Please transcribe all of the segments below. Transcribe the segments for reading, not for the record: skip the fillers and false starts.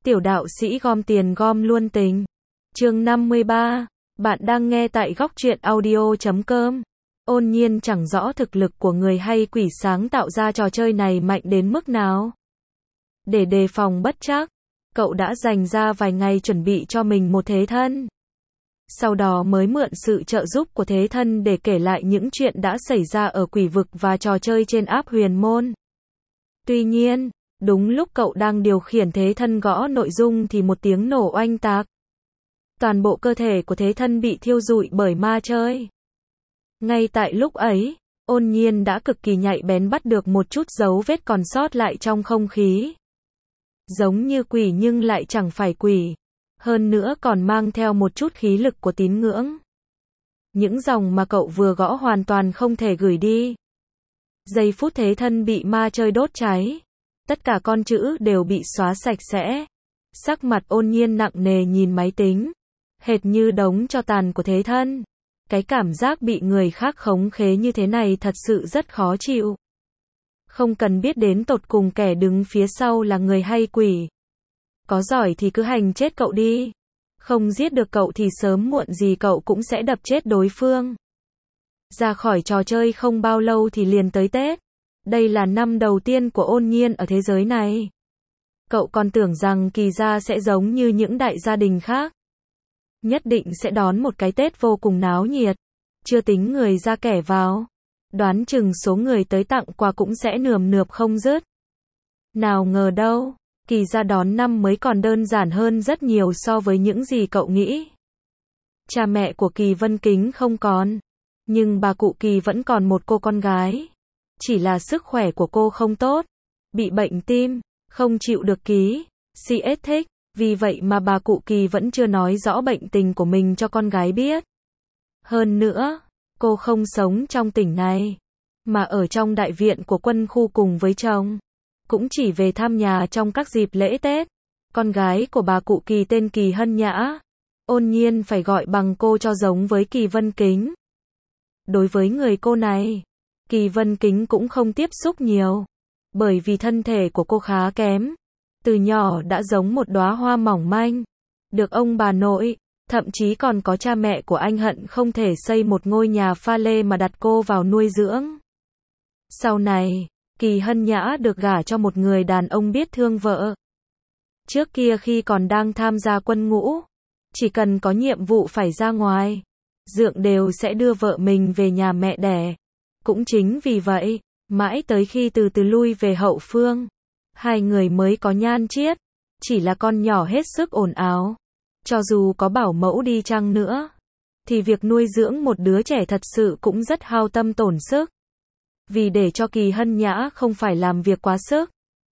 Tiểu đạo sĩ gom tiền gom luôn tình. Chương 53. Bạn đang nghe tại góc truyện audio.com. Ôn Nhiên chẳng rõ thực lực của người hay quỷ sáng tạo ra trò chơi này mạnh đến mức nào. Để đề phòng bất trắc, cậu đã dành ra vài ngày chuẩn bị cho mình một thế thân. Sau đó mới mượn sự trợ giúp của thế thân để kể lại những chuyện đã xảy ra ở quỷ vực và trò chơi trên app Huyền Môn. Tuy nhiên, đúng lúc cậu đang điều khiển thế thân gõ nội dung thì một tiếng nổ oanh tạc. Toàn bộ cơ thể của thế thân bị thiêu rụi bởi ma chơi. Ngay tại lúc ấy, Ôn Nhiên đã cực kỳ nhạy bén bắt được một chút dấu vết còn sót lại trong không khí. Giống như quỷ nhưng lại chẳng phải quỷ. Hơn nữa còn mang theo một chút khí lực của tín ngưỡng. Những dòng mà cậu vừa gõ hoàn toàn không thể gửi đi. Giây phút thế thân bị ma chơi đốt cháy. Tất cả con chữ đều bị xóa sạch sẽ. Sắc mặt Ôn Nhiên nặng nề nhìn máy tính. Hệt như đống tro tàn của thế thân. Cái cảm giác bị người khác khống khế như thế này thật sự rất khó chịu. Không cần biết đến tột cùng kẻ đứng phía sau là người hay quỷ. Có giỏi thì cứ hành chết cậu đi. Không giết được cậu thì sớm muộn gì cậu cũng sẽ đập chết đối phương. Ra khỏi trò chơi không bao lâu thì liền tới Tết. Đây là năm đầu tiên của Ôn Nhiên ở thế giới này. Cậu còn tưởng rằng Kỳ gia sẽ giống như những đại gia đình khác. Nhất định sẽ đón một cái Tết vô cùng náo nhiệt. Chưa tính người ra kẻ vào. Đoán chừng số người tới tặng quà cũng sẽ nườm nượp không dứt. Nào ngờ đâu, Kỳ gia đón năm mới còn đơn giản hơn rất nhiều so với những gì cậu nghĩ. Cha mẹ của Kỳ Vân Kính không còn. Nhưng bà cụ Kỳ vẫn còn một cô con gái. Chỉ là sức khỏe của cô không tốt. Bị bệnh tim, không chịu được ký, CS thích. Vì vậy mà bà cụ Kỳ vẫn chưa nói rõ bệnh tình của mình cho con gái biết. Hơn nữa, cô không sống trong tỉnh này, mà ở trong đại viện của quân khu cùng với chồng. Cũng chỉ về thăm nhà trong các dịp lễ Tết. Con gái của bà cụ Kỳ tên Kỳ Hân Nhã. Ôn Nhiên phải gọi bằng cô cho giống với Kỳ Vân Kính. Đối với người cô này, Kỳ Vân Kính cũng không tiếp xúc nhiều. Bởi vì thân thể của cô khá kém. Từ nhỏ đã giống một đóa hoa mỏng manh. Được ông bà nội, thậm chí còn có cha mẹ của anh hận không thể xây một ngôi nhà pha lê mà đặt cô vào nuôi dưỡng. Sau này, Kỳ Hân Nhã được gả cho một người đàn ông biết thương vợ. Trước kia khi còn đang tham gia quân ngũ, chỉ cần có nhiệm vụ phải ra ngoài, Dượng đều sẽ đưa vợ mình về nhà mẹ đẻ. Cũng chính vì vậy, mãi tới khi từ từ lui về hậu phương, hai người mới có nhan chiết. Chỉ là con nhỏ hết sức ồn ào. Cho dù có bảo mẫu đi chăng nữa, thì việc nuôi dưỡng một đứa trẻ thật sự cũng rất hao tâm tổn sức. Vì để cho Kỳ Hân Nhã không phải làm việc quá sức.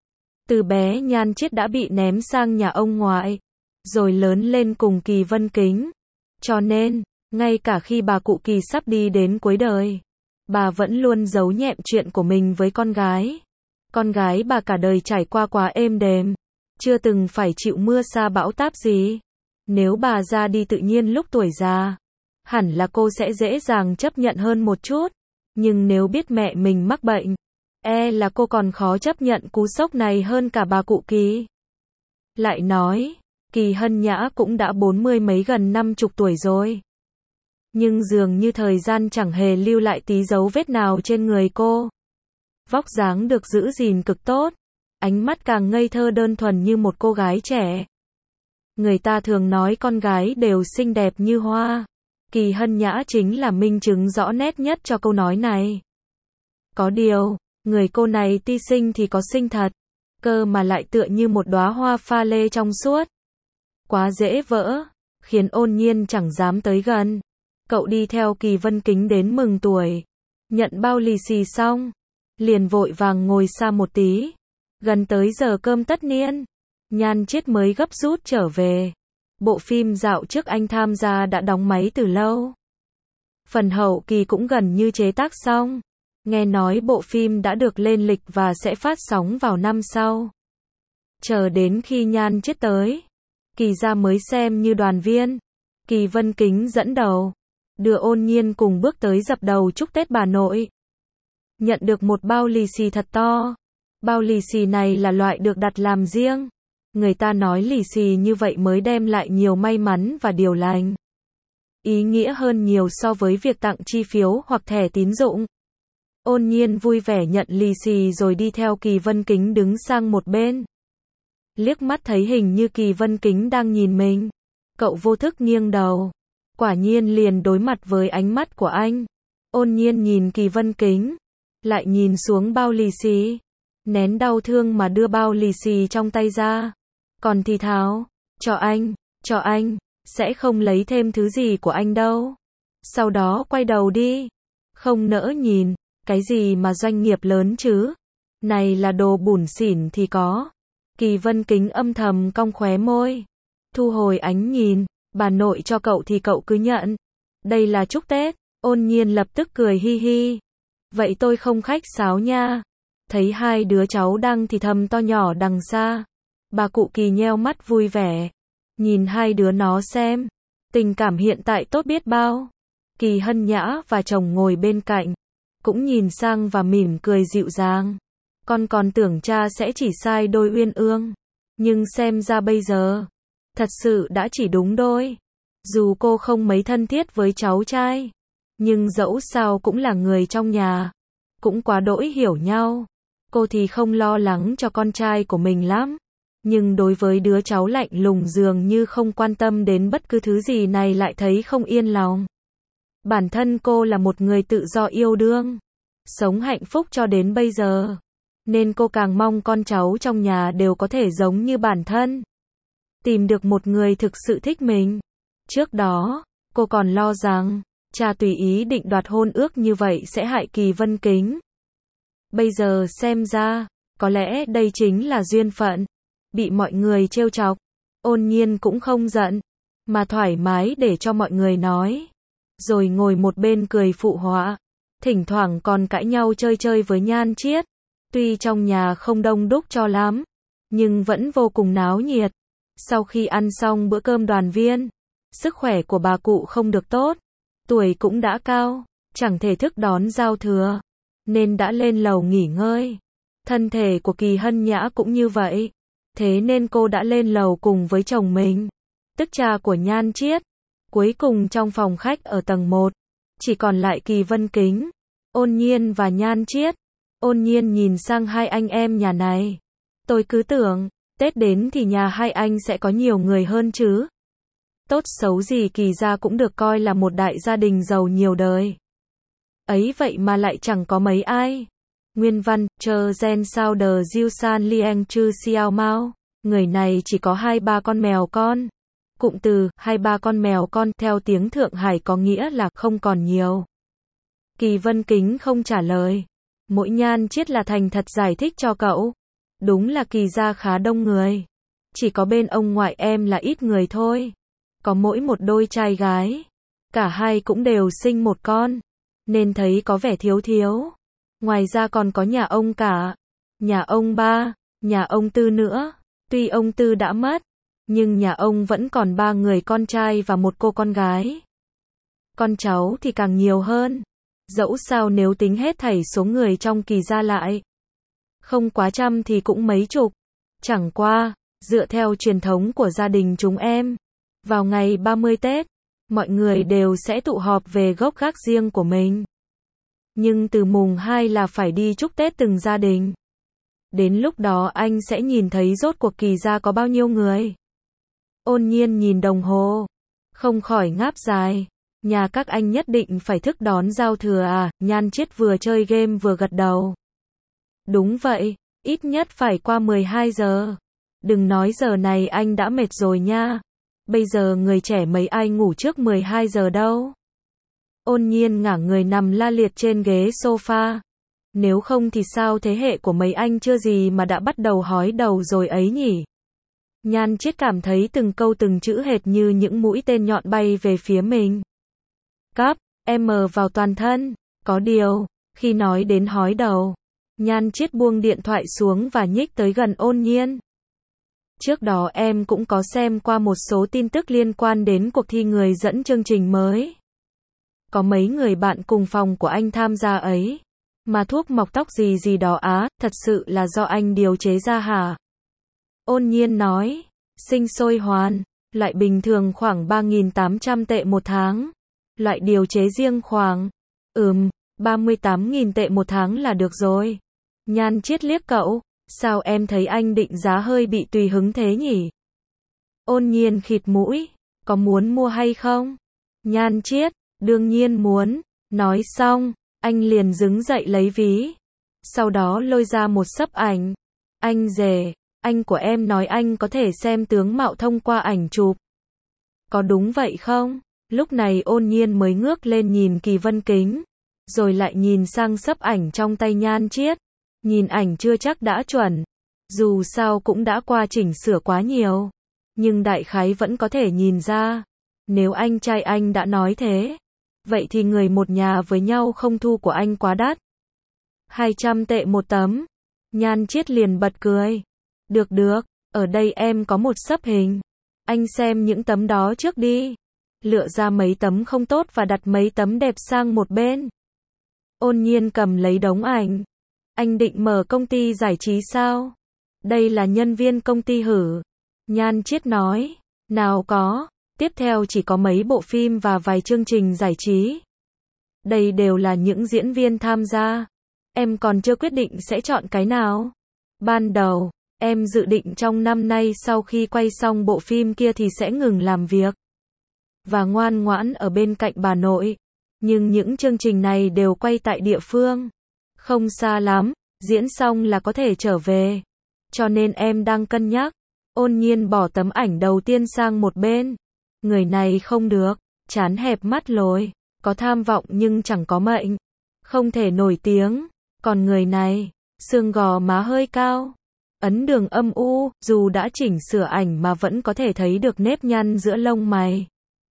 Từ bé nhan chiết đã bị ném sang nhà ông ngoại, rồi lớn lên cùng Kỳ Vân Kính. Cho nên, ngay cả khi bà cụ Kỳ sắp đi đến cuối đời, bà vẫn luôn giấu nhẹm chuyện của mình với con gái. Con gái bà cả đời trải qua quá êm đềm, chưa từng phải chịu mưa sa bão táp gì. Nếu bà ra đi tự nhiên lúc tuổi già, hẳn là cô sẽ dễ dàng chấp nhận hơn một chút. Nhưng nếu biết mẹ mình mắc bệnh, là cô còn khó chấp nhận cú sốc này hơn cả bà cụ Kỳ. Lại nói, Kỳ Hân Nhã cũng đã 40 mấy gần 50 tuổi rồi. Nhưng dường như thời gian chẳng hề lưu lại tí dấu vết nào trên người cô. Vóc dáng được giữ gìn cực tốt, ánh mắt càng ngây thơ đơn thuần như một cô gái trẻ. Người ta thường nói con gái đều xinh đẹp như hoa. Kỳ Hân Nhã chính là minh chứng rõ nét nhất cho câu nói này. Có điều, người cô này ti xinh thì có xinh thật, cơ mà lại tựa như một đóa hoa pha lê trong suốt. Quá dễ vỡ, khiến Ôn Nhiên chẳng dám tới gần. Cậu đi theo Kỳ Vân Kính đến mừng tuổi, nhận bao lì xì xong, liền vội vàng ngồi xa một tí. Gần tới giờ cơm tất niên, nhan chiết mới gấp rút trở về. Bộ phim dạo trước anh tham gia đã đóng máy từ lâu. Phần hậu kỳ cũng gần như chế tác xong. Nghe nói bộ phim đã được lên lịch và sẽ phát sóng vào năm sau. Chờ đến khi nhan chiết tới, Kỳ gia mới xem như đoàn viên. Kỳ Vân Kính dẫn đầu, đưa Ôn Nhiên cùng bước tới dập đầu chúc Tết bà nội. Nhận được một bao lì xì thật to. Bao lì xì này là loại được đặt làm riêng. Người ta nói lì xì như vậy mới đem lại nhiều may mắn và điều lành. Ý nghĩa hơn nhiều so với việc tặng chi phiếu hoặc thẻ tín dụng. Ôn Nhiên vui vẻ nhận lì xì rồi đi theo Kỳ Vân Kính đứng sang một bên. Liếc mắt thấy hình như Kỳ Vân Kính đang nhìn mình. Cậu vô thức nghiêng đầu. Quả nhiên liền đối mặt với ánh mắt của anh. Ôn Nhiên nhìn Kỳ Vân Kính. Lại nhìn xuống bao lì xì. Nén đau thương mà đưa bao lì xì trong tay ra. Còn thì thào. Cho anh. Sẽ không lấy thêm thứ gì của anh đâu. Sau đó quay đầu đi. Không nỡ nhìn. Cái gì mà doanh nghiệp lớn chứ? Này là đồ bủn xỉn thì có. Kỳ Vân Kính âm thầm cong khóe môi. Thu hồi ánh nhìn. Bà nội cho cậu thì cậu cứ nhận. Đây là chúc Tết. Ôn Nhiên lập tức cười hi hi. Vậy tôi không khách sáo nha. Thấy hai đứa cháu đang thì thầm to nhỏ đằng xa. Bà cụ Kỳ nheo mắt vui vẻ. Nhìn hai đứa nó xem. Tình cảm hiện tại tốt biết bao. Kỳ Hân Nhã và chồng ngồi bên cạnh. Cũng nhìn sang và mỉm cười dịu dàng. Con còn tưởng cha sẽ chỉ sai đôi uyên ương. Nhưng xem ra bây giờ. Thật sự đã chỉ đúng đôi. Dù cô không mấy thân thiết với cháu trai. Nhưng dẫu sao cũng là người trong nhà. Cũng quá đỗi hiểu nhau. Cô thì không lo lắng cho con trai của mình lắm. Nhưng đối với đứa cháu lạnh lùng dường như không quan tâm đến bất cứ thứ gì này lại thấy không yên lòng. Bản thân cô là một người tự do yêu đương. Sống hạnh phúc cho đến bây giờ. Nên cô càng mong con cháu trong nhà đều có thể giống như bản thân. Tìm được một người thực sự thích mình. Trước đó, cô còn lo rằng, cha tùy ý định đoạt hôn ước như vậy sẽ hại Kỳ Vân Kính. Bây giờ xem ra, có lẽ đây chính là duyên phận. Bị mọi người trêu chọc, Ôn Nhiên cũng không giận, mà thoải mái để cho mọi người nói. Rồi ngồi một bên cười phụ họa. Thỉnh thoảng còn cãi nhau chơi chơi với Nhan Chiết. Tuy trong nhà không đông đúc cho lắm, nhưng vẫn vô cùng náo nhiệt. Sau khi ăn xong bữa cơm đoàn viên, sức khỏe của bà cụ không được tốt, tuổi cũng đã cao, chẳng thể thức đón giao thừa, nên đã lên lầu nghỉ ngơi. Thân thể của Kỳ Hân Nhã cũng như vậy, thế nên cô đã lên lầu cùng với chồng mình, tức cha của Nhan Chiết. Cuối cùng trong phòng khách ở tầng 1, chỉ còn lại Kỳ Vân Kính, Ôn Nhiên và Nhan Chiết. Ôn Nhiên nhìn sang hai anh em nhà này. Tôi cứ tưởng, Tết đến thì nhà hai anh sẽ có nhiều người hơn chứ. Tốt xấu gì Kỳ gia cũng được coi là một đại gia đình giàu nhiều đời. Ấy vậy mà lại chẳng có mấy ai. Nguyên văn, Chờ Gen Sao Đờ Diêu San Liang Chư Xiao Mao. Người này chỉ có 2-3 con mèo con. Cụm từ 2-3 con mèo con theo tiếng Thượng Hải có nghĩa là không còn nhiều. Kỳ Vân Kính không trả lời. Mỗi Nhan Chiết là thành thật giải thích cho cậu. Đúng là Kỳ gia khá đông người. Chỉ có bên ông ngoại em là ít người thôi. Có mỗi một đôi trai gái. Cả hai cũng đều sinh một con. Nên thấy có vẻ thiếu thiếu. Ngoài ra còn có nhà ông cả. Nhà ông ba. Nhà ông Tư nữa. Tuy ông Tư đã mất. Nhưng nhà ông vẫn còn 3 người con trai và một cô con gái. Con cháu thì càng nhiều hơn. Dẫu sao nếu tính hết thảy số người trong Kỳ gia lại. Không quá trăm thì cũng mấy chục. Chẳng qua, dựa theo truyền thống của gia đình chúng em. Vào ngày 30 Tết, mọi người đều sẽ tụ họp về gốc gác riêng của mình. Nhưng từ mùng 2 là phải đi chúc Tết từng gia đình. Đến lúc đó anh sẽ nhìn thấy rốt cuộc Kỳ gia có bao nhiêu người. Ôn Nhiên nhìn đồng hồ. Không khỏi ngáp dài. Nhà các anh nhất định phải thức đón giao thừa à? Nhan Chiết vừa chơi game vừa gật đầu. Đúng vậy, ít nhất phải qua 12 giờ. Đừng nói giờ này anh đã mệt rồi nha. Bây giờ người trẻ mấy ai ngủ trước 12 giờ đâu. Ôn Nhiên ngả người nằm la liệt trên ghế sofa. Nếu không thì sao thế hệ của mấy anh chưa gì mà đã bắt đầu hói đầu rồi ấy nhỉ? Nhan Chiết cảm thấy từng câu từng chữ hệt như những mũi tên nhọn bay về phía mình. Cắp, em mờ vào toàn thân. Có điều, khi nói đến hói đầu, Nhan Chiết buông điện thoại xuống và nhích tới gần Ôn Nhiên. Trước đó em cũng có xem qua một số tin tức liên quan đến cuộc thi người dẫn chương trình mới. Có mấy người bạn cùng phòng của anh tham gia ấy. Mà thuốc mọc tóc gì gì đó á, thật sự là do anh điều chế ra hả? Ôn Nhiên nói, sinh sôi hoàn, loại bình thường khoảng 3.800 tệ một tháng. Loại điều chế riêng khoảng, 38.000 tệ một tháng là được rồi. Nhan Chiết liếc cậu, sao em thấy anh định giá hơi bị tùy hứng thế nhỉ? Ôn Nhiên khịt mũi, có muốn mua hay không? Nhan Chiết, đương nhiên muốn. Nói xong, anh liền đứng dậy lấy ví. Sau đó lôi ra một xấp ảnh. Anh rể, anh của em nói anh có thể xem tướng mạo thông qua ảnh chụp. Có đúng vậy không? Lúc này Ôn Nhiên mới ngước lên nhìn Kỳ Vân Kính, rồi lại nhìn sang xấp ảnh trong tay Nhan Chiết. Nhìn ảnh chưa chắc đã chuẩn, dù sao cũng đã qua chỉnh sửa quá nhiều, nhưng đại khái vẫn có thể nhìn ra. Nếu anh trai anh đã nói thế, vậy thì người một nhà với nhau không thu của anh quá đắt. 200 tệ một tấm. Nhan Chiết liền bật cười. Được được, ở đây em có một xấp hình. Anh xem những tấm đó trước đi. Lựa ra mấy tấm không tốt và đặt mấy tấm đẹp sang một bên. Ôn Nhiên cầm lấy đống ảnh. Anh định mở công ty giải trí sao? Đây là nhân viên công ty hử? Nhan Chiết nói. Nào có, tiếp theo chỉ có mấy bộ phim và vài chương trình giải trí. Đây đều là những diễn viên tham gia. Em còn chưa quyết định sẽ chọn cái nào. Ban đầu, em dự định trong năm nay sau khi quay xong bộ phim kia thì sẽ ngừng làm việc và ngoan ngoãn ở bên cạnh bà nội. Nhưng những chương trình này đều quay tại địa phương, không xa lắm, diễn xong là có thể trở về. Cho nên em đang cân nhắc. Ôn Nhiên bỏ tấm ảnh đầu tiên sang một bên. Người này không được, trán hẹp mắt lồi, có tham vọng nhưng chẳng có mệnh, không thể nổi tiếng. Còn người này, xương gò má hơi cao, ấn đường âm u, dù đã chỉnh sửa ảnh mà vẫn có thể thấy được nếp nhăn giữa lông mày.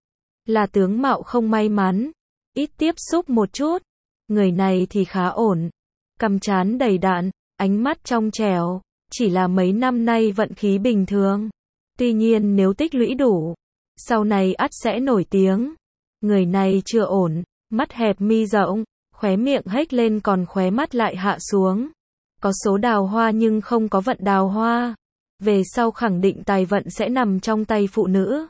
Là tướng mạo không may mắn, ít tiếp xúc một chút. Người này thì khá ổn, cằm trán đầy đặn, ánh mắt trong trẻo, chỉ là mấy năm nay vận khí bình thường. Tuy nhiên nếu tích lũy đủ, sau này ắt sẽ nổi tiếng. Người này chưa ổn, mắt hẹp mi rộng, khóe miệng hếch lên còn khóe mắt lại hạ xuống. Có số đào hoa nhưng không có vận đào hoa. Về sau khẳng định tài vận sẽ nằm trong tay phụ nữ.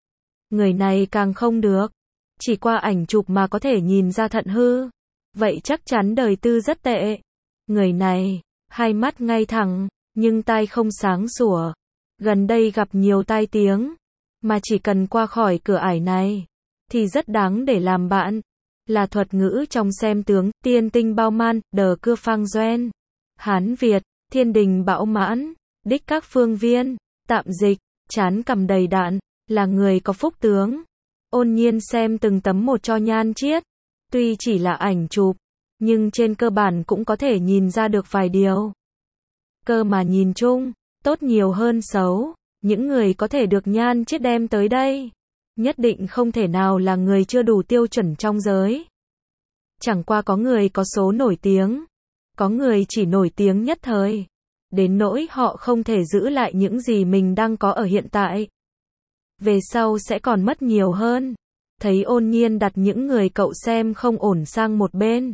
Người này càng không được. Chỉ qua ảnh chụp mà có thể nhìn ra thận hư. Vậy chắc chắn đời tư rất tệ. Người này, hai mắt ngay thẳng, nhưng tai không sáng sủa. Gần đây gặp nhiều tai tiếng. Mà chỉ cần qua khỏi cửa ải này, thì rất đáng để làm bạn. Là thuật ngữ trong xem tướng, tiên tinh bao man, đờ cưa phang doen. Hán Việt, thiên đình bão mãn, đích các phương viên, tạm dịch, trán cằm đầy đặn, là người có phúc tướng. Ôn Nhiên xem từng tấm một cho Nhan Chiết. Tuy chỉ là ảnh chụp, nhưng trên cơ bản cũng có thể nhìn ra được vài điều. Cơ mà nhìn chung, tốt nhiều hơn xấu. Những người có thể được Nhan Chiết đem tới đây, nhất định không thể nào là người chưa đủ tiêu chuẩn trong giới. Chẳng qua có người có số nổi tiếng, có người chỉ nổi tiếng nhất thời, đến nỗi họ không thể giữ lại những gì mình đang có ở hiện tại. Về sau sẽ còn mất nhiều hơn. Thấy Ôn Nhiên đặt những người cậu xem không ổn sang một bên,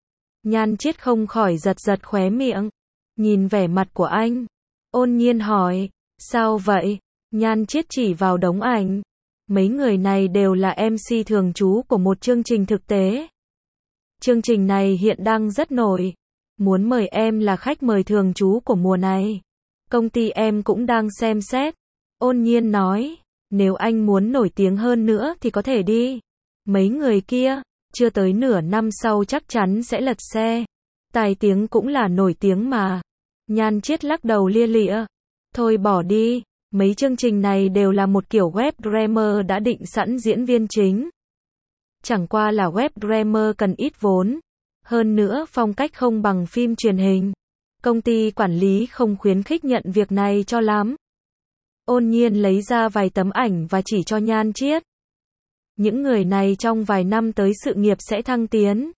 Nhan Chiết không khỏi giật giật khóe miệng. Nhìn vẻ mặt của anh, Ôn Nhiên hỏi, sao vậy? Nhan Chiết chỉ vào đống ảnh. Mấy người này đều là MC thường trú của một chương trình thực tế. Chương trình này hiện đang rất nổi. Muốn mời em là khách mời thường trú của mùa này. Công ty em cũng đang xem xét. Ôn Nhiên nói, nếu anh muốn nổi tiếng hơn nữa thì có thể đi. Mấy người kia, chưa tới nửa năm sau chắc chắn sẽ lật xe. Tài tiếng cũng là nổi tiếng mà. Nhan Chiết lắc đầu lia lịa. Thôi bỏ đi, mấy chương trình này đều là một kiểu web drama đã định sẵn diễn viên chính. Chẳng qua là web drama cần ít vốn. Hơn nữa phong cách không bằng phim truyền hình. Công ty quản lý không khuyến khích nhận việc này cho lắm. Ôn Nhiên lấy ra vài tấm ảnh và chỉ cho Nhan Chiết. Những người này trong vài năm tới sự nghiệp sẽ thăng tiến.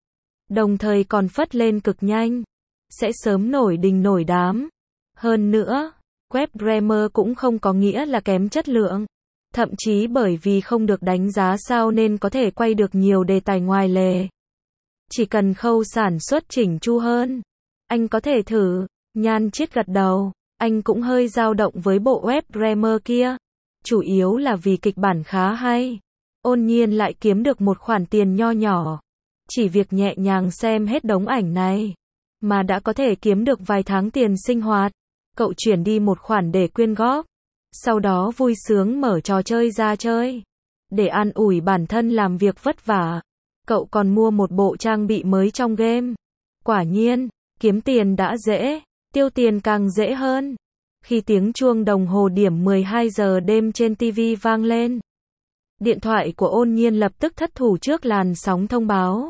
Đồng thời còn phất lên cực nhanh. Sẽ sớm nổi đình nổi đám. Hơn nữa, web drama cũng không có nghĩa là kém chất lượng. Thậm chí bởi vì không được đánh giá sao nên có thể quay được nhiều đề tài ngoài lề. Chỉ cần khâu sản xuất chỉnh chu hơn. Anh có thể thử. Nhan Chiết gật đầu. Anh cũng hơi dao động với bộ web Dreamer kia. Chủ yếu là vì kịch bản khá hay. Ôn nhiên lại kiếm được một khoản tiền nho nhỏ. Chỉ việc nhẹ nhàng xem hết đống ảnh này, mà đã có thể kiếm được vài tháng tiền sinh hoạt. Cậu chuyển đi một khoản để quyên góp. Sau đó vui sướng mở trò chơi ra chơi. Để an ủi bản thân làm việc vất vả. Cậu còn mua một bộ trang bị mới trong game. Quả nhiên, kiếm tiền đã dễ, tiêu tiền càng dễ hơn. Khi tiếng chuông đồng hồ điểm 12 giờ đêm trên TV vang lên, điện thoại của Ôn Nhiên lập tức thất thủ trước làn sóng thông báo.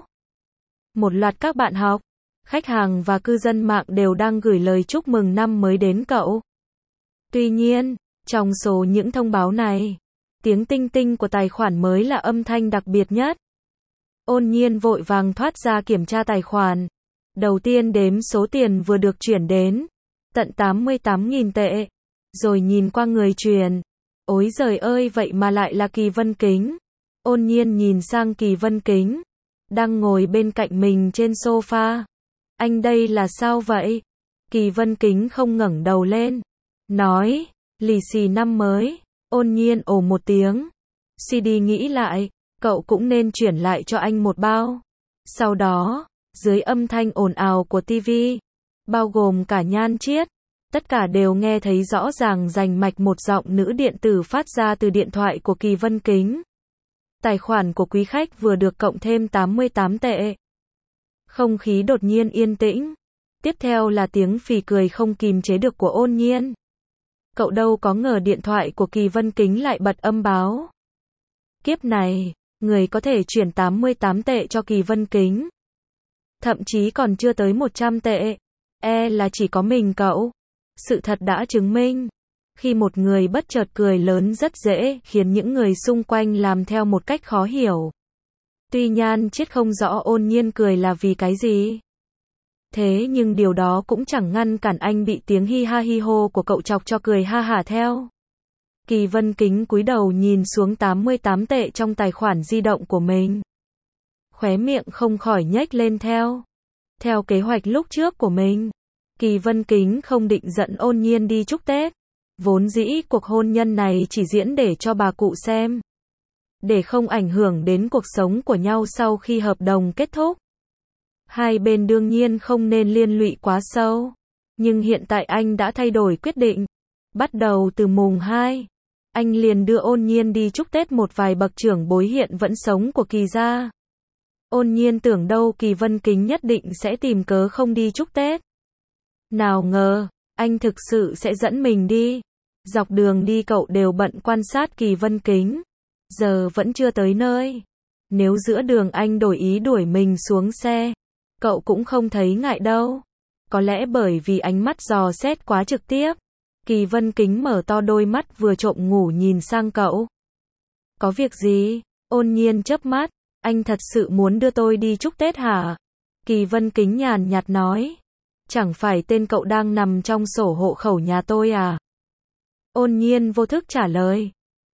Một loạt các bạn học, khách hàng và cư dân mạng đều đang gửi lời chúc mừng năm mới đến cậu. Tuy nhiên, trong số những thông báo này, tiếng tinh tinh của tài khoản mới là âm thanh đặc biệt nhất. Ôn Nhiên vội vàng thoát ra kiểm tra tài khoản. Đầu tiên đếm số tiền vừa được chuyển đến, tận 88.000 tệ. Rồi nhìn qua người truyền. Ôi giời ơi, vậy mà lại là Kỳ Vân Kính. Ôn Nhiên nhìn sang Kỳ Vân Kính, đang ngồi bên cạnh mình trên sofa. Anh đây là sao vậy? Kỳ Vân Kính không ngẩng đầu lên, nói, lì xì năm mới. Ôn Nhiên ồ một tiếng. CD nghĩ lại, cậu cũng nên chuyển lại cho anh một bao. Sau đó, dưới âm thanh ồn ào của TV, bao gồm cả Nhan Chiết, tất cả đều nghe thấy rõ ràng rành mạch một giọng nữ điện tử phát ra từ điện thoại của Kỳ Vân Kính. Tài khoản của quý khách vừa được cộng thêm 88 tệ. Không khí đột nhiên yên tĩnh. Tiếp theo là tiếng phì cười không kìm chế được của Ôn Nhiên. Cậu đâu có ngờ điện thoại của Kỳ Vân Kính lại bật âm báo. Kiếp này, người có thể chuyển 88 tệ cho Kỳ Vân Kính. Thậm chí còn chưa tới 100 tệ. Là chỉ có mình cậu. Sự thật đã chứng minh. Khi một người bất chợt cười lớn rất dễ khiến những người xung quanh làm theo một cách khó hiểu. Tuy Nhan Chiết không rõ Ôn Nhiên cười là vì cái gì. Thế nhưng điều đó cũng chẳng ngăn cản anh bị tiếng hi ha hi hô của cậu chọc cho cười ha hả theo. Kỳ Vân Kính cúi đầu nhìn xuống 88 tệ trong tài khoản di động của mình. Khóe miệng không khỏi nhếch lên theo. Theo kế hoạch lúc trước của mình, Kỳ Vân Kính không định dẫn Ôn Nhiên đi chúc Tết. Vốn dĩ cuộc hôn nhân này chỉ diễn để cho bà cụ xem. Để không ảnh hưởng đến cuộc sống của nhau sau khi hợp đồng kết thúc. Hai bên đương nhiên không nên liên lụy quá sâu. Nhưng hiện tại anh đã thay đổi quyết định. Bắt đầu từ mùng 2, anh liền đưa Ôn Nhiên đi chúc Tết một vài bậc trưởng bối hiện vẫn sống của Kỳ gia. Ôn Nhiên tưởng đâu Kỳ Vân Kính nhất định sẽ tìm cớ không đi chúc Tết. Nào ngờ, anh thực sự sẽ dẫn mình đi. Dọc đường đi cậu đều bận quan sát Kỳ Vân Kính. Giờ vẫn chưa tới nơi. Nếu giữa đường anh đổi ý đuổi mình xuống xe, cậu cũng không thấy ngại đâu. Có lẽ bởi vì ánh mắt dò xét quá trực tiếp. Kỳ Vân Kính mở to đôi mắt vừa trộm ngủ nhìn sang cậu. Có việc gì? Ôn Nhiên chớp mắt. Anh thật sự muốn đưa tôi đi chúc Tết hả? Kỳ Vân Kính nhàn nhạt nói. Chẳng phải tên cậu đang nằm trong sổ hộ khẩu nhà tôi à? Ôn Nhiên vô thức trả lời.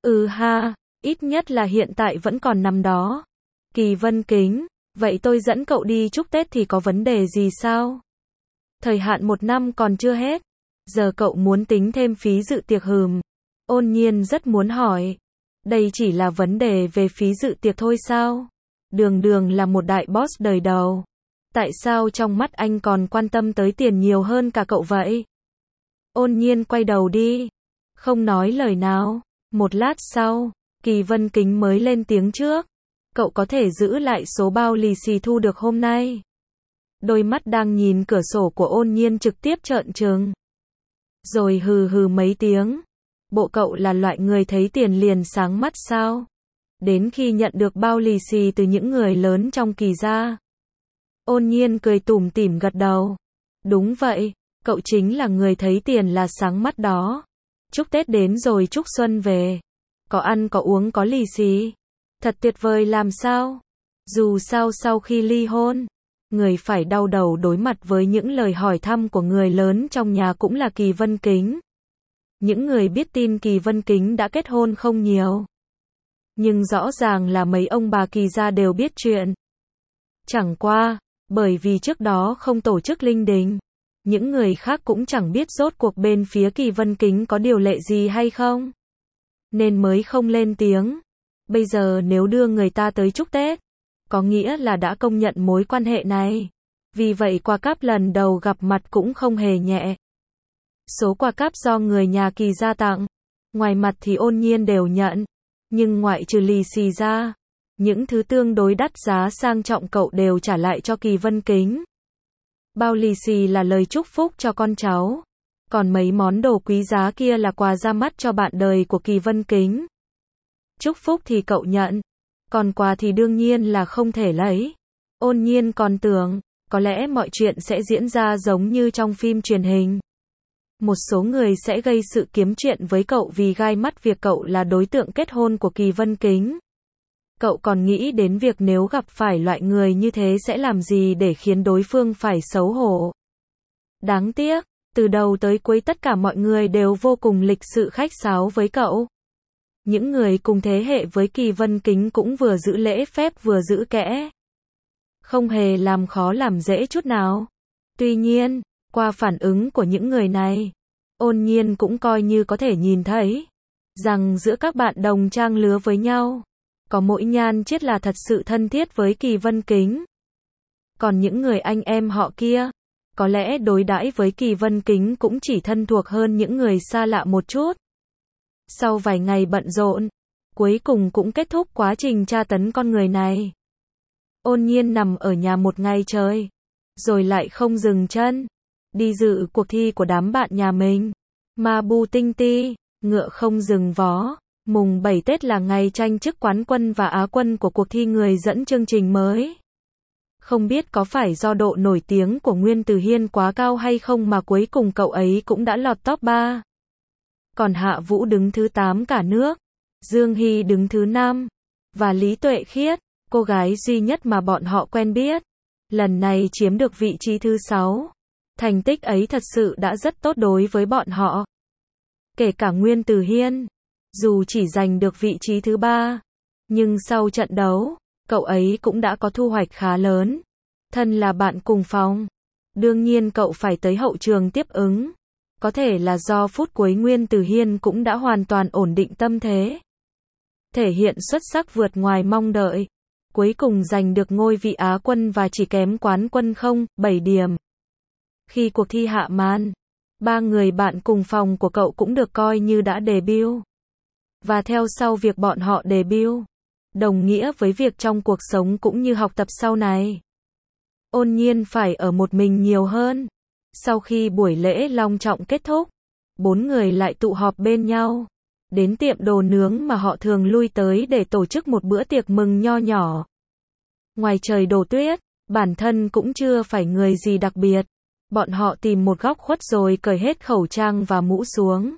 Ha, ít nhất là hiện tại vẫn còn nằm đó. Kỳ Vân Kính, vậy tôi dẫn cậu đi chúc Tết thì có vấn đề gì sao? Thời hạn 1 năm còn chưa hết. Giờ cậu muốn tính thêm phí dự tiệc hừm? Ôn Nhiên rất muốn hỏi. Đây chỉ là vấn đề về phí dự tiệc thôi sao? Đường Đường là một đại boss đời đầu. Tại sao trong mắt anh còn quan tâm tới tiền nhiều hơn cả cậu vậy? Ôn Nhiên quay đầu đi. Không nói lời nào. Một lát sau, Kỳ Vân Kính mới lên tiếng trước. Cậu có thể giữ lại số bao lì xì thu được hôm nay. Đôi mắt đang nhìn cửa sổ của Ôn Nhiên trực tiếp trợn trừng. Rồi hừ hừ mấy tiếng. Bộ cậu là loại người thấy tiền liền sáng mắt sao? Đến khi nhận được bao lì xì từ những người lớn trong Kỳ gia. Ôn Nhiên cười tủm tỉm gật đầu. Đúng vậy, cậu chính là người thấy tiền là sáng mắt đó. Chúc Tết đến rồi chúc Xuân về. Có ăn có uống có lì xì. Thật tuyệt vời làm sao? Dù sao sau khi ly hôn, người phải đau đầu đối mặt với những lời hỏi thăm của người lớn trong nhà cũng là Kỳ Vân Kính. Những người biết tin Kỳ Vân Kính đã kết hôn không nhiều. Nhưng rõ ràng là mấy ông bà Kỳ gia đều biết chuyện. Chẳng qua, bởi vì trước đó không tổ chức linh đình, Những người khác cũng chẳng biết rốt cuộc bên phía Kỳ Vân Kính có điều lệ gì hay không, nên mới không lên tiếng. Bây giờ nếu đưa người ta tới chúc Tết, có nghĩa là đã công nhận mối quan hệ này. Vì vậy quà cáp lần đầu gặp mặt cũng không hề nhẹ. Số quà cáp do người nhà Kỳ gia tặng, ngoài mặt thì Ôn Nhiên đều nhận, nhưng ngoại trừ lì xì ra, những thứ tương đối đắt giá sang trọng cậu đều trả lại cho Kỳ Vân Kính. Bao lì xì là lời chúc phúc cho con cháu, còn mấy món đồ quý giá kia là quà ra mắt cho bạn đời của Kỳ Vân Kính. Chúc phúc thì cậu nhận, còn quà thì đương nhiên là không thể lấy. Ôn Nhiên còn tưởng, có lẽ mọi chuyện sẽ diễn ra giống như trong phim truyền hình. Một số người sẽ gây sự kiếm chuyện với cậu vì gai mắt việc cậu là đối tượng kết hôn của Kỳ Vân Kính. Cậu còn nghĩ đến việc nếu gặp phải loại người như thế sẽ làm gì để khiến đối phương phải xấu hổ. Đáng tiếc, từ đầu tới cuối tất cả mọi người đều vô cùng lịch sự khách sáo với cậu. Những người cùng thế hệ với Kỳ Vân Kính cũng vừa giữ lễ phép vừa giữ kẽ. Không hề làm khó làm dễ chút nào. Tuy nhiên, qua phản ứng của những người này, Ôn Nhiên cũng coi như có thể nhìn thấy rằng giữa các bạn đồng trang lứa với nhau, có mỗi Nhan Chiết là thật sự thân thiết với Kỳ Vân Kính. Còn những người anh em họ kia, có lẽ đối đãi với Kỳ Vân Kính cũng chỉ thân thuộc hơn những người xa lạ một chút. Sau vài ngày bận rộn, cuối cùng cũng kết thúc quá trình tra tấn con người này. Ôn Nhiên nằm ở nhà một ngày trời, rồi lại không dừng chân, đi dự cuộc thi của đám bạn nhà mình. Ma Bu Tinh Ti, ngựa không dừng vó. Mùng 7 Tết là ngày tranh chức quán quân và á quân của cuộc thi người dẫn chương trình mới. Không biết có phải do độ nổi tiếng của Nguyên Tử Hiên quá cao hay không mà cuối cùng cậu ấy cũng đã lọt top 3. Còn Hạ Vũ đứng thứ 8 cả nước, Dương Hy đứng thứ 5, và Lý Tuệ Khiết, cô gái duy nhất mà bọn họ quen biết, lần này chiếm được vị trí thứ 6. Thành tích ấy thật sự đã rất tốt đối với bọn họ. Kể cả Nguyên Tử Hiên, dù chỉ giành được vị trí thứ 3, nhưng sau trận đấu, cậu ấy cũng đã có thu hoạch khá lớn. Thân là bạn cùng phòng, đương nhiên cậu phải tới hậu trường tiếp ứng. Có thể là do phút cuối Nguyên Tử Hiên cũng đã hoàn toàn ổn định tâm thế. Thể hiện xuất sắc vượt ngoài mong đợi. Cuối cùng giành được ngôi vị Á quân và chỉ kém quán quân 7 điểm. Khi cuộc thi hạ màn, 3 người bạn cùng phòng của cậu cũng được coi như đã debut. Và theo sau việc bọn họ debut, đồng nghĩa với việc trong cuộc sống cũng như học tập sau này, Ôn Nhiên phải ở một mình nhiều hơn. Sau khi buổi lễ long trọng kết thúc, 4 người lại tụ họp bên nhau, đến tiệm đồ nướng mà họ thường lui tới để tổ chức một bữa tiệc mừng nho nhỏ. Ngoài trời đổ tuyết, bản thân cũng chưa phải người gì đặc biệt. Bọn họ tìm một góc khuất rồi cởi hết khẩu trang và mũ xuống.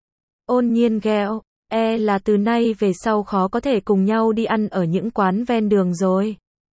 Ôn Nhiên ghẹo, là từ nay về sau khó có thể cùng nhau đi ăn ở những quán ven đường rồi.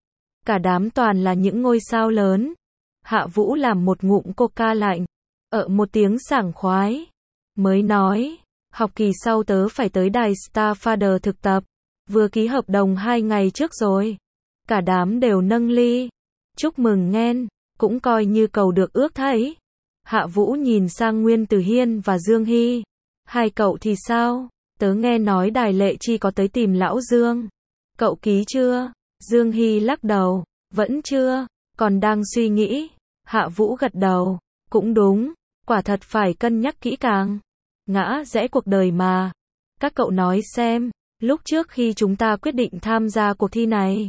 Cả đám toàn là những ngôi sao lớn. Hạ Vũ làm một ngụm coca lạnh, một tiếng sảng khoái, mới nói, học kỳ sau tớ phải tới đài Starfather thực tập, vừa ký hợp đồng 2 ngày trước rồi. Cả đám đều nâng ly, chúc mừng nghen, cũng coi như cầu được ước thấy. Hạ Vũ nhìn sang Nguyên Tử Hiên và Dương Hy, hai cậu thì sao? Tớ nghe nói Đài Lệ Chi có tới tìm lão Dương. Cậu ký chưa? Dương Hy lắc đầu, vẫn chưa, còn đang suy nghĩ. Hạ Vũ gật đầu, cũng đúng, quả thật phải cân nhắc kỹ càng. Ngã rẽ cuộc đời mà. Các cậu nói xem, lúc trước khi chúng ta quyết định tham gia cuộc thi này,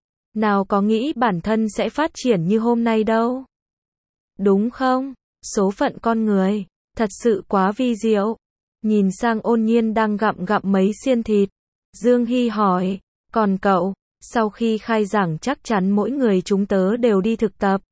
nào có nghĩ bản thân sẽ phát triển như hôm nay đâu. Đúng không? Số phận con người, thật sự quá vi diệu. Nhìn sang Ôn Nhiên đang gặm mấy xiên thịt, Dương Hy hỏi, còn cậu, sau khi khai giảng chắc chắn mỗi người chúng tớ đều đi thực tập.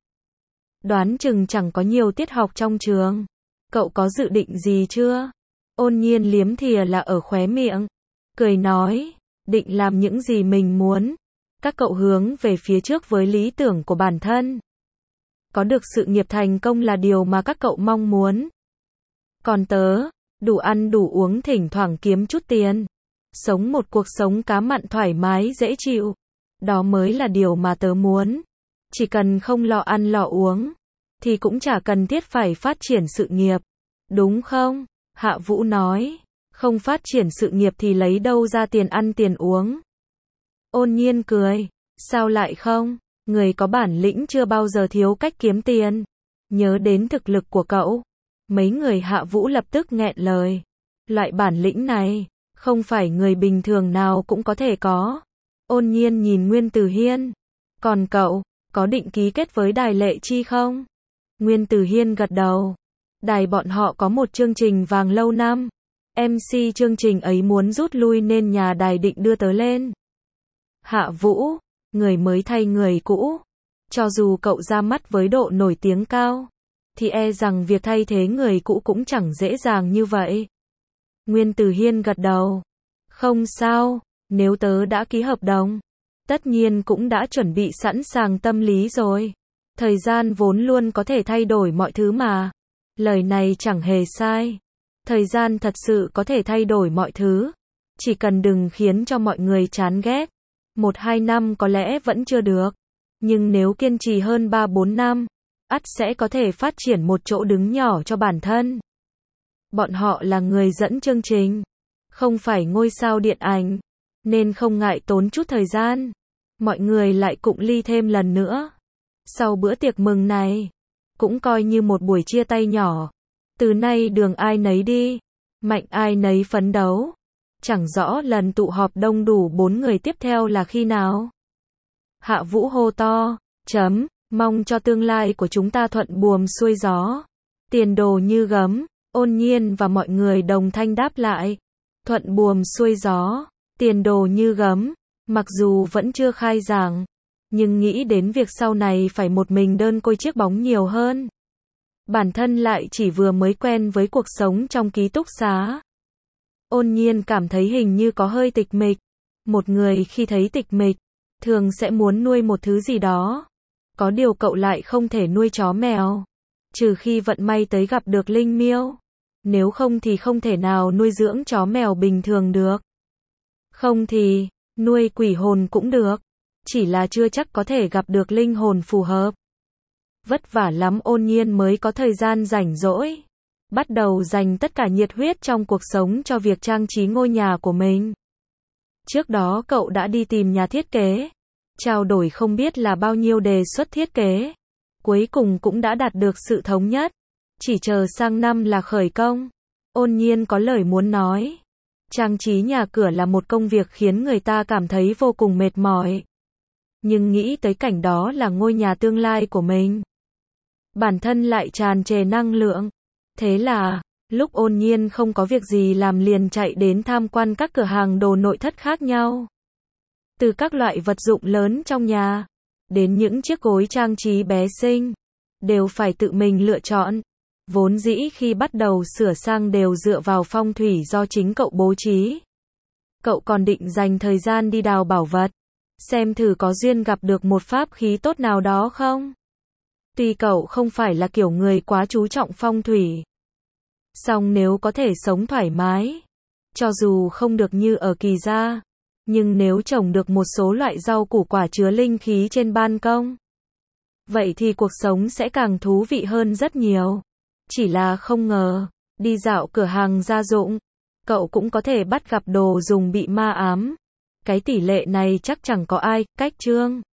Đoán chừng chẳng có nhiều tiết học trong trường. Cậu có dự định gì chưa? Ôn Nhiên liếm thìa là ở khóe miệng, cười nói, định làm những gì mình muốn. Các cậu hướng về phía trước với lý tưởng của bản thân. Có được sự nghiệp thành công là điều mà các cậu mong muốn. Còn tớ, đủ ăn đủ uống thỉnh thoảng kiếm chút tiền. Sống một cuộc sống cá mặn thoải mái dễ chịu. Đó mới là điều mà tớ muốn. Chỉ cần không lo ăn lo uống. thì cũng chả cần thiết phải phát triển sự nghiệp. Đúng không? Hạ Vũ nói. Không phát triển sự nghiệp thì lấy đâu ra tiền ăn tiền uống? Ôn Nhiên cười. Sao lại không? Người có bản lĩnh chưa bao giờ thiếu cách kiếm tiền. Nhớ đến thực lực của cậu. Mấy người Hạ Vũ lập tức nghẹn lời. Loại bản lĩnh này, không phải người bình thường nào cũng có thể có. Ôn Nhiên nhìn Nguyên Tử Hiên. Còn cậu, có định ký kết với Đài Lệ Chi không? Nguyên Tử Hiên gật đầu. Đài bọn họ có một chương trình vàng lâu năm. MC chương trình ấy muốn rút lui nên nhà đài định đưa tớ lên. Hạ Vũ, người mới thay người cũ. Cho dù cậu ra mắt với độ nổi tiếng cao, thì e rằng việc thay thế người cũ cũng chẳng dễ dàng như vậy. Nguyên Tử Hiên gật đầu. Không sao, nếu tớ đã ký hợp đồng, tất nhiên cũng đã chuẩn bị sẵn sàng tâm lý rồi. Thời gian vốn luôn có thể thay đổi mọi thứ mà. Lời này chẳng hề sai. Thời gian thật sự có thể thay đổi mọi thứ. Chỉ cần đừng khiến cho mọi người chán ghét. 1-2 năm có lẽ vẫn chưa được. Nhưng nếu kiên trì hơn 3-4 năm, ắt sẽ có thể phát triển một chỗ đứng nhỏ cho bản thân. Bọn họ là người dẫn chương trình, không phải ngôi sao điện ảnh, nên không ngại tốn chút thời gian. Mọi người lại cụng ly thêm lần nữa. Sau bữa tiệc mừng này, cũng coi như một buổi chia tay nhỏ. Từ nay đường ai nấy đi, mạnh ai nấy phấn đấu. Chẳng rõ lần tụ họp đông đủ 4 người tiếp theo là khi nào. Hạ Vũ hô to, mong cho tương lai của chúng ta thuận buồm xuôi gió. Tiền đồ như gấm. Ôn Nhiên và mọi người đồng thanh đáp lại. Thuận buồm xuôi gió, tiền đồ như gấm. Mặc dù vẫn chưa khai giảng, nhưng nghĩ đến việc sau này phải một mình đơn côi chiếc bóng nhiều hơn. Bản thân lại chỉ vừa mới quen với cuộc sống trong ký túc xá. Ôn Nhiên cảm thấy hình như có hơi tịch mịch. Một người khi thấy tịch mịch, thường sẽ muốn nuôi một thứ gì đó. Có điều cậu lại không thể nuôi chó mèo. Trừ khi vận may tới gặp được linh miêu. Nếu không thì không thể nào nuôi dưỡng chó mèo bình thường được. Không thì, nuôi quỷ hồn cũng được. Chỉ là chưa chắc có thể gặp được linh hồn phù hợp. Vất vả lắm Ôn Nhiên mới có thời gian rảnh rỗi. Bắt đầu dành tất cả nhiệt huyết trong cuộc sống cho việc trang trí ngôi nhà của mình. Trước đó cậu đã đi tìm nhà thiết kế. Trao đổi không biết là bao nhiêu đề xuất thiết kế. Cuối cùng cũng đã đạt được sự thống nhất. Chỉ chờ sang năm là khởi công. Ôn Nhiên có lời muốn nói. Trang trí nhà cửa là một công việc khiến người ta cảm thấy vô cùng mệt mỏi. Nhưng nghĩ tới cảnh đó là ngôi nhà tương lai của mình, bản thân lại tràn trề năng lượng. Thế là, lúc Ôn Nhiên không có việc gì làm liền chạy đến tham quan các cửa hàng đồ nội thất khác nhau. Từ các loại vật dụng lớn trong nhà, đến những chiếc gối trang trí bé xinh, đều phải tự mình lựa chọn. Vốn dĩ khi bắt đầu sửa sang đều dựa vào phong thủy do chính cậu bố trí. Cậu còn định dành thời gian đi đào bảo vật, xem thử có duyên gặp được một pháp khí tốt nào đó không. Tuy cậu không phải là kiểu người quá chú trọng phong thủy, song nếu có thể sống thoải mái, cho dù không được như ở Kỳ gia, nhưng nếu trồng được một số loại rau củ quả chứa linh khí trên ban công, vậy thì cuộc sống sẽ càng thú vị hơn rất nhiều. Chỉ là không ngờ, đi dạo cửa hàng gia dụng, cậu cũng có thể bắt gặp đồ dùng bị ma ám. Cái tỷ lệ này chắc chẳng có ai, cách chương.